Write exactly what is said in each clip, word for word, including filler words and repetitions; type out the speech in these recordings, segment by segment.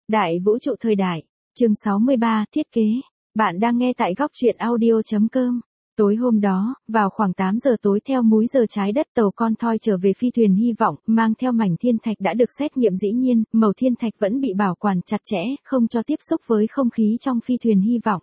Đại vũ trụ thời đại, chương sáu mươi ba, thiết kế. Bạn đang nghe tại góc truyện audio chấm com. Tối hôm đó, vào khoảng tám giờ tối theo múi giờ trái đất, tàu con thoi trở về phi thuyền hy vọng, mang theo mảnh thiên thạch đã được xét nghiệm. Dĩ nhiên, mẩu thiên thạch vẫn bị bảo quản chặt chẽ, không cho tiếp xúc với không khí trong phi thuyền hy vọng.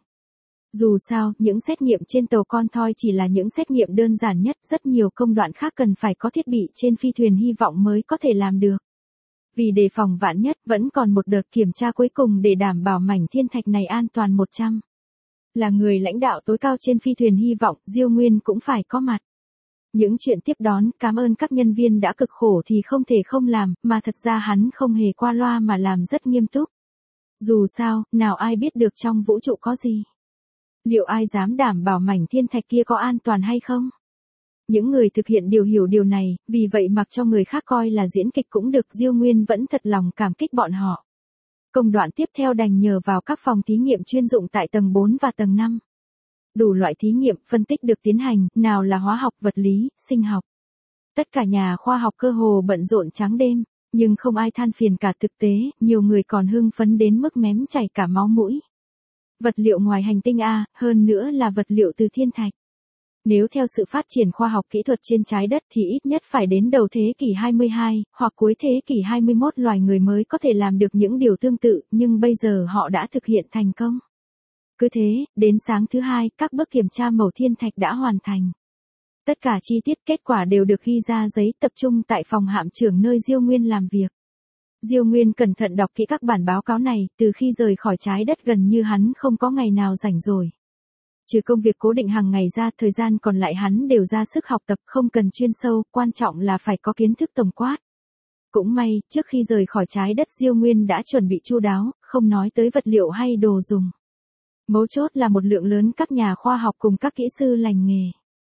Dù sao, những xét nghiệm trên tàu con thoi chỉ là những xét nghiệm đơn giản nhất, rất nhiều công đoạn khác cần phải có thiết bị trên phi thuyền hy vọng mới có thể làm được. Vì đề phòng vạn nhất, vẫn còn một đợt kiểm tra cuối cùng để đảm bảo mảnh thiên thạch này an toàn một trăm. Là người lãnh đạo tối cao trên phi thuyền hy vọng, Diêu Nguyên cũng phải có mặt. Những chuyện tiếp đón, cảm ơn các nhân viên đã cực khổ thì không thể không làm, mà thật ra hắn không hề qua loa mà làm rất nghiêm túc. Dù sao, nào ai biết được trong vũ trụ có gì? Liệu ai dám đảm bảo mảnh thiên thạch kia có an toàn hay không? Những người thực hiện đều hiểu điều này, vì vậy mặc cho người khác coi là diễn kịch cũng được, Diêu Nguyên vẫn thật lòng cảm kích bọn họ. Công đoạn tiếp theo đành nhờ vào các phòng thí nghiệm chuyên dụng tại tầng bốn và tầng năm. Đủ loại thí nghiệm, phân tích được tiến hành, nào là hóa học, vật lý, sinh học. Tất cả nhà khoa học cơ hồ bận rộn trắng đêm, nhưng không ai than phiền cả. Thực tế, nhiều người còn hưng phấn đến mức mém chảy cả máu mũi. Vật liệu ngoài hành tinh A, hơn nữa là vật liệu từ thiên thạch. Nếu theo sự phát triển khoa học kỹ thuật trên trái đất thì ít nhất phải đến đầu thế kỷ hai mươi hai, hoặc cuối thế kỷ hai mươi mốt loài người mới có thể làm được những điều tương tự, nhưng bây giờ họ đã thực hiện thành công. Cứ thế, đến sáng thứ hai, các bước kiểm tra mẩu thiên thạch đã hoàn thành. Tất cả chi tiết kết quả đều được ghi ra giấy, tập trung tại phòng hạm trưởng nơi Diêu Nguyên làm việc. Diêu Nguyên cẩn thận đọc kỹ các bản báo cáo này, từ khi rời khỏi trái đất gần như hắn không có ngày nào rảnh rồi. Trừ công việc cố định hàng ngày ra, thời gian còn lại hắn đều ra sức học tập, không cần chuyên sâu, quan trọng là phải có kiến thức tổng quát. Cũng may, trước khi rời khỏi trái đất Diêu Nguyên đã chuẩn bị chu đáo, không nói tới vật liệu hay đồ dùng. Mấu chốt là một lượng lớn các nhà khoa học cùng các kỹ sư lành nghề.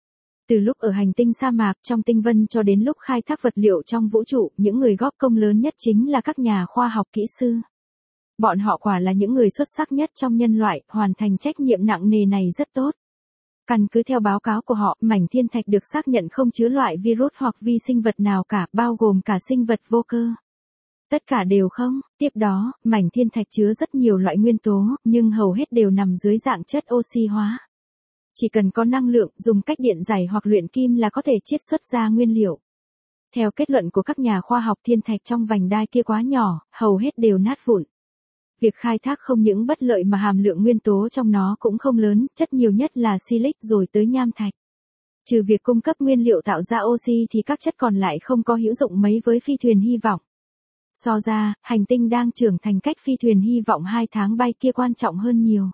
Từ lúc ở hành tinh sa mạc trong tinh vân cho đến lúc khai thác vật liệu trong vũ trụ, những người góp công lớn nhất chính là các nhà khoa học kỹ sư. Bọn họ quả là những người xuất sắc nhất trong nhân loại, hoàn thành trách nhiệm nặng nề này rất tốt. Căn cứ theo báo cáo của họ, mảnh thiên thạch được xác nhận không chứa loại virus hoặc vi sinh vật nào cả, bao gồm cả sinh vật vô cơ. Tất cả đều không. Tiếp đó, mảnh thiên thạch chứa rất nhiều loại nguyên tố, nhưng hầu hết đều nằm dưới dạng chất oxy hóa. Chỉ cần có năng lượng, dùng cách điện giải hoặc luyện kim là có thể chiết xuất ra nguyên liệu. Theo kết luận của các nhà khoa học, thiên thạch trong vành đai kia quá nhỏ, hầu hết đều nát vụn. Việc khai thác không những bất lợi mà hàm lượng nguyên tố trong nó cũng không lớn, chất nhiều nhất là silic rồi tới nham thạch. Trừ việc cung cấp nguyên liệu tạo ra oxy thì các chất còn lại không có hữu dụng mấy với phi thuyền hy vọng. So ra, hành tinh đang trưởng thành cách phi thuyền hy vọng hai tháng bay kia quan trọng hơn nhiều.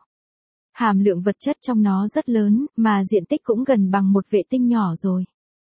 Hàm lượng vật chất trong nó rất lớn, mà diện tích cũng gần bằng một vệ tinh nhỏ rồi.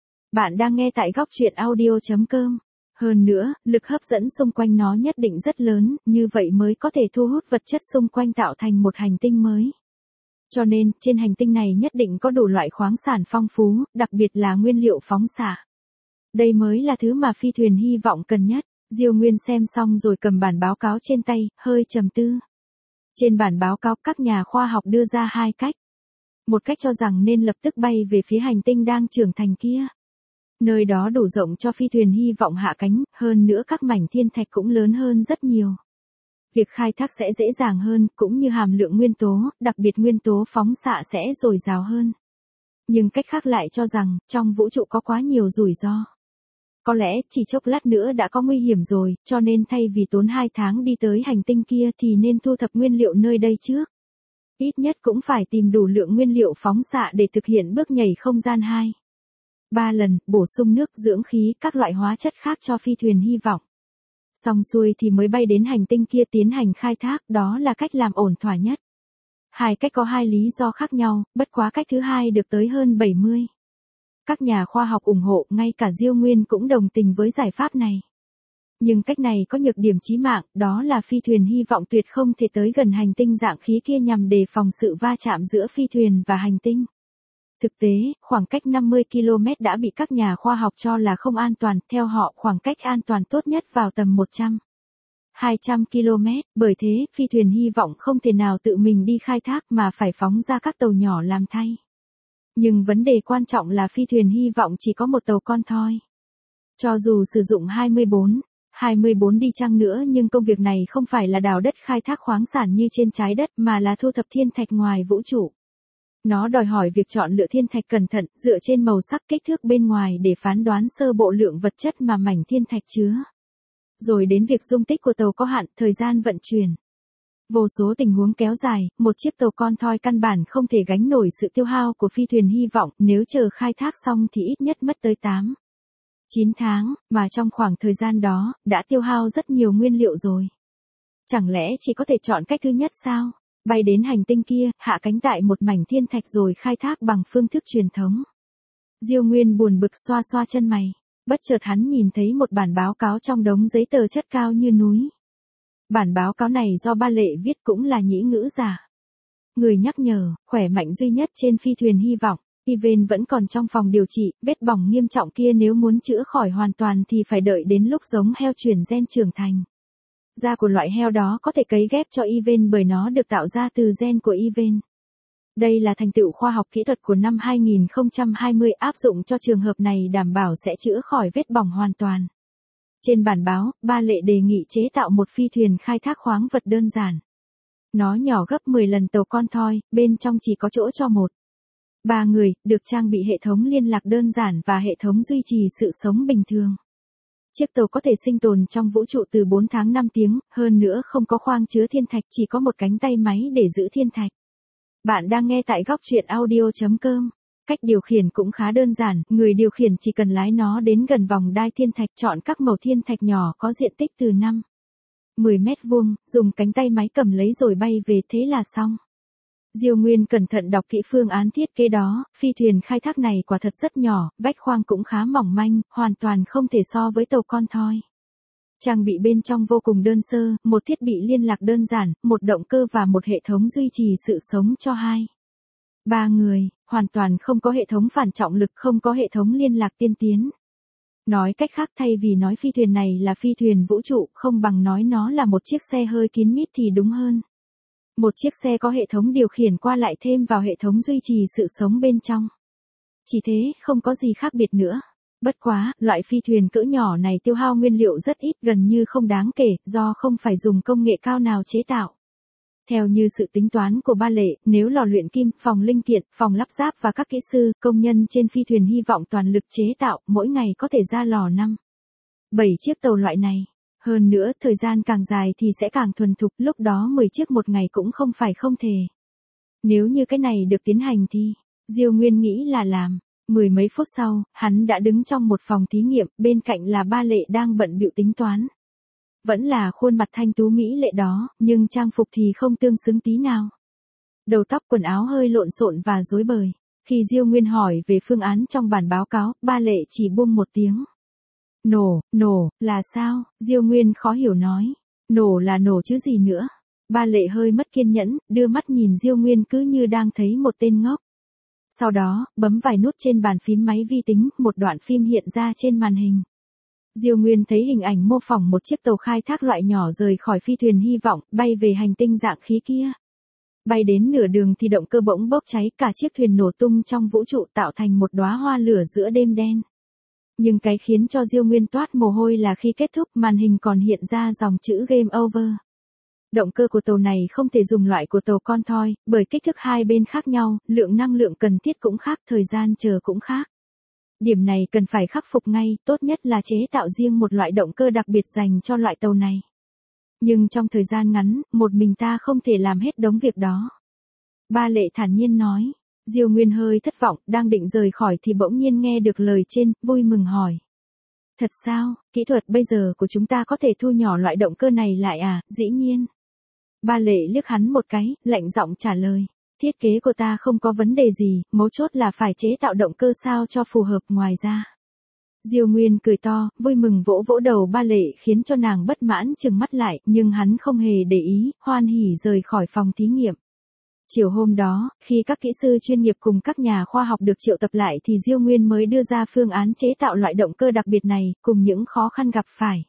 Bạn đang nghe tại góc truyện audio chấm com. Hơn nữa, lực hấp dẫn xung quanh nó nhất định rất lớn, như vậy mới có thể thu hút vật chất xung quanh tạo thành một hành tinh mới. Cho nên, trên hành tinh này nhất định có đủ loại khoáng sản phong phú, đặc biệt là nguyên liệu phóng xạ. Đây mới là thứ mà phi thuyền hy vọng cần nhất. Diêu Nguyên xem xong rồi cầm bản báo cáo trên tay, hơi trầm tư. Trên bản báo cáo, các nhà khoa học đưa ra hai cách. Một cách cho rằng nên lập tức bay về phía hành tinh đang trưởng thành kia. Nơi đó đủ rộng cho phi thuyền hy vọng hạ cánh, hơn nữa các mảnh thiên thạch cũng lớn hơn rất nhiều. Việc khai thác sẽ dễ dàng hơn, cũng như hàm lượng nguyên tố, đặc biệt nguyên tố phóng xạ sẽ dồi dào hơn. Nhưng cách khác lại cho rằng, trong vũ trụ có quá nhiều rủi ro. Có lẽ chỉ chốc lát nữa đã có nguy hiểm rồi, cho nên thay vì tốn hai tháng đi tới hành tinh kia thì nên thu thập nguyên liệu nơi đây trước. Ít nhất cũng phải tìm đủ lượng nguyên liệu phóng xạ để thực hiện bước nhảy không gian hai. Ba lần, bổ sung nước, dưỡng khí, các loại hóa chất khác cho phi thuyền hy vọng. Xong xuôi thì mới bay đến hành tinh kia tiến hành khai thác, đó là cách làm ổn thỏa nhất. Hai cách có hai lý do khác nhau, bất quá cách thứ hai được tới hơn bảy mươi. Các nhà khoa học ủng hộ, ngay cả Diêu Nguyên cũng đồng tình với giải pháp này. Nhưng cách này có nhược điểm chí mạng, đó là phi thuyền hy vọng tuyệt không thể tới gần hành tinh dạng khí kia nhằm đề phòng sự va chạm giữa phi thuyền và hành tinh. Thực tế, khoảng cách năm mươi ki lô mét đã bị các nhà khoa học cho là không an toàn, theo họ khoảng cách an toàn tốt nhất vào tầm một trăm đến hai trăm ki lô mét, bởi thế, phi thuyền hy vọng không thể nào tự mình đi khai thác mà phải phóng ra các tàu nhỏ làm thay. Nhưng vấn đề quan trọng là phi thuyền hy vọng chỉ có một tàu con thoi. Cho dù sử dụng hai mươi bốn, hai mươi bốn đi chăng nữa nhưng công việc này không phải là đào đất khai thác khoáng sản như trên trái đất mà là thu thập thiên thạch ngoài vũ trụ. Nó đòi hỏi việc chọn lựa thiên thạch cẩn thận dựa trên màu sắc kích thước bên ngoài để phán đoán sơ bộ lượng vật chất mà mảnh thiên thạch chứa. Rồi đến việc dung tích của tàu có hạn, thời gian vận chuyển. Vô số tình huống kéo dài, một chiếc tàu con thoi căn bản không thể gánh nổi sự tiêu hao của phi thuyền hy vọng, nếu chờ khai thác xong thì ít nhất mất tới tám, chín tháng, mà trong khoảng thời gian đó, đã tiêu hao rất nhiều nguyên liệu rồi. Chẳng lẽ chỉ có thể chọn cách thứ nhất sao? Bay đến hành tinh kia, hạ cánh tại một mảnh thiên thạch rồi khai thác bằng phương thức truyền thống. Diêu Nguyên buồn bực xoa xoa chân mày. Bất chợt hắn nhìn thấy một bản báo cáo trong đống giấy tờ chất cao như núi. Bản báo cáo này do Ba Lệ viết cũng là nhĩ ngữ giả. Người nhắc nhở, khỏe mạnh duy nhất trên phi thuyền hy vọng, Iven vẫn còn trong phòng điều trị, vết bỏng nghiêm trọng kia nếu muốn chữa khỏi hoàn toàn thì phải đợi đến lúc giống heo chuyển gen trưởng thành. Da của loại heo đó có thể cấy ghép cho Iven bởi nó được tạo ra từ gen của Iven. Đây là thành tựu khoa học kỹ thuật của năm hai nghìn không trăm hai mươi áp dụng cho trường hợp này đảm bảo sẽ chữa khỏi vết bỏng hoàn toàn. Trên bản báo, Ba Lệ đề nghị chế tạo một phi thuyền khai thác khoáng vật đơn giản. Nó nhỏ gấp mười lần tàu con thoi, bên trong chỉ có chỗ cho một, ba người, được trang bị hệ thống liên lạc đơn giản và hệ thống duy trì sự sống bình thường. Chiếc tàu có thể sinh tồn trong vũ trụ từ bốn tháng năm tiếng, hơn nữa không có khoang chứa thiên thạch, chỉ có một cánh tay máy để giữ thiên thạch. Bạn đang nghe tại góc truyện audio chấm com. Cách điều khiển cũng khá đơn giản, người điều khiển chỉ cần lái nó đến gần vòng đai thiên thạch, chọn các mẩu thiên thạch nhỏ có diện tích từ năm đến mười mét vuông, dùng cánh tay máy cầm lấy rồi bay về, thế là xong. Diêu Nguyên cẩn thận đọc kỹ phương án thiết kế đó, phi thuyền khai thác này quả thật rất nhỏ, vách khoang cũng khá mỏng manh, hoàn toàn không thể so với tàu con thoi. Trang bị bên trong vô cùng đơn sơ, một thiết bị liên lạc đơn giản, một động cơ và một hệ thống duy trì sự sống cho hai, ba người, hoàn toàn không có hệ thống phản trọng lực, không có hệ thống liên lạc tiên tiến. Nói cách khác, thay vì nói phi thuyền này là phi thuyền vũ trụ, không bằng nói nó là một chiếc xe hơi kín mít thì đúng hơn. Một chiếc xe có hệ thống điều khiển qua lại thêm vào hệ thống duy trì sự sống bên trong. Chỉ thế, không có gì khác biệt nữa. Bất quá, loại phi thuyền cỡ nhỏ này tiêu hao nguyên liệu rất ít, gần như không đáng kể, do không phải dùng công nghệ cao nào chế tạo. Theo như sự tính toán của Ba Lệ, nếu lò luyện kim, phòng linh kiện, phòng lắp ráp và các kỹ sư, công nhân trên phi thuyền hy vọng toàn lực chế tạo, mỗi ngày có thể ra lò năm, bảy chiếc tàu loại này. Hơn nữa, thời gian càng dài thì sẽ càng thuần thục, lúc đó mười chiếc một ngày cũng không phải không thể. Nếu như cái này được tiến hành thì, Diêu Nguyên nghĩ là làm. Mười mấy phút sau, hắn đã đứng trong một phòng thí nghiệm, bên cạnh là Ba Lệ đang bận bịu tính toán. Vẫn là khuôn mặt thanh tú mỹ lệ đó, nhưng trang phục thì không tương xứng tí nào. Đầu tóc quần áo hơi lộn xộn và rối bời. Khi Diêu Nguyên hỏi về phương án trong bản báo cáo, Ba Lệ chỉ buông một tiếng. Nổ, nổ, là sao? Diêu Nguyên khó hiểu nói. Nổ là nổ chứ gì nữa? Ba Lệ hơi mất kiên nhẫn, đưa mắt nhìn Diêu Nguyên cứ như đang thấy một tên ngốc. Sau đó, bấm vài nút trên bàn phím máy vi tính, một đoạn phim hiện ra trên màn hình. Diêu Nguyên thấy hình ảnh mô phỏng một chiếc tàu khai thác loại nhỏ rời khỏi phi thuyền hy vọng, bay về hành tinh dạng khí kia. Bay đến nửa đường thì động cơ bỗng bốc cháy, cả chiếc thuyền nổ tung trong vũ trụ tạo thành một đóa hoa lửa giữa đêm đen. Nhưng cái khiến cho Diêu Nguyên toát mồ hôi là khi kết thúc, màn hình còn hiện ra dòng chữ Game Over. Động cơ của tàu này không thể dùng loại của tàu con thoi, bởi kích thước hai bên khác nhau, lượng năng lượng cần thiết cũng khác, thời gian chờ cũng khác. Điểm này cần phải khắc phục ngay, tốt nhất là chế tạo riêng một loại động cơ đặc biệt dành cho loại tàu này. Nhưng trong thời gian ngắn, một mình ta không thể làm hết đống việc đó. Ba Lệ thản nhiên nói. Diêu Nguyên hơi thất vọng, đang định rời khỏi thì bỗng nhiên nghe được lời trên, vui mừng hỏi. Thật sao, kỹ thuật bây giờ của chúng ta có thể thu nhỏ loại động cơ này lại à? Dĩ nhiên. Ba Lệ liếc hắn một cái, lạnh giọng trả lời. Thiết kế của ta không có vấn đề gì, mấu chốt là phải chế tạo động cơ sao cho phù hợp. Ngoài ra. Diêu Nguyên cười to, vui mừng vỗ vỗ đầu Ba Lệ khiến cho nàng bất mãn trừng mắt lại, nhưng hắn không hề để ý, hoan hỉ rời khỏi phòng thí nghiệm. Chiều hôm đó, khi các kỹ sư chuyên nghiệp cùng các nhà khoa học được triệu tập lại thì Diêu Nguyên mới đưa ra phương án chế tạo loại động cơ đặc biệt này, cùng những khó khăn gặp phải.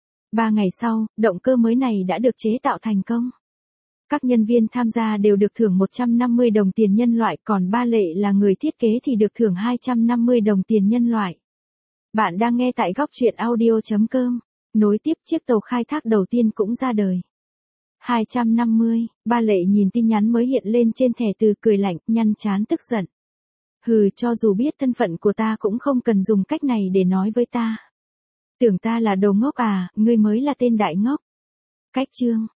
Ba ngày sau, động cơ mới này đã được chế tạo thành công. Các nhân viên tham gia đều được thưởng một trăm năm mươi đồng tiền nhân loại, còn Ba Lệ là người thiết kế thì được thưởng hai trăm năm mươi đồng tiền nhân loại. Bạn đang nghe tại góc truyện audio chấm com. Nối tiếp chiếc tàu khai thác đầu tiên cũng ra đời. hai trăm năm mươi, ba Lệ nhìn tin nhắn mới hiện lên trên thẻ từ cười lạnh, nhăn trán tức giận. Hừ, cho dù biết thân phận của ta cũng không cần dùng cách này để nói với ta. Tưởng ta là đồ ngốc à, ngươi mới là tên đại ngốc. Cách chương.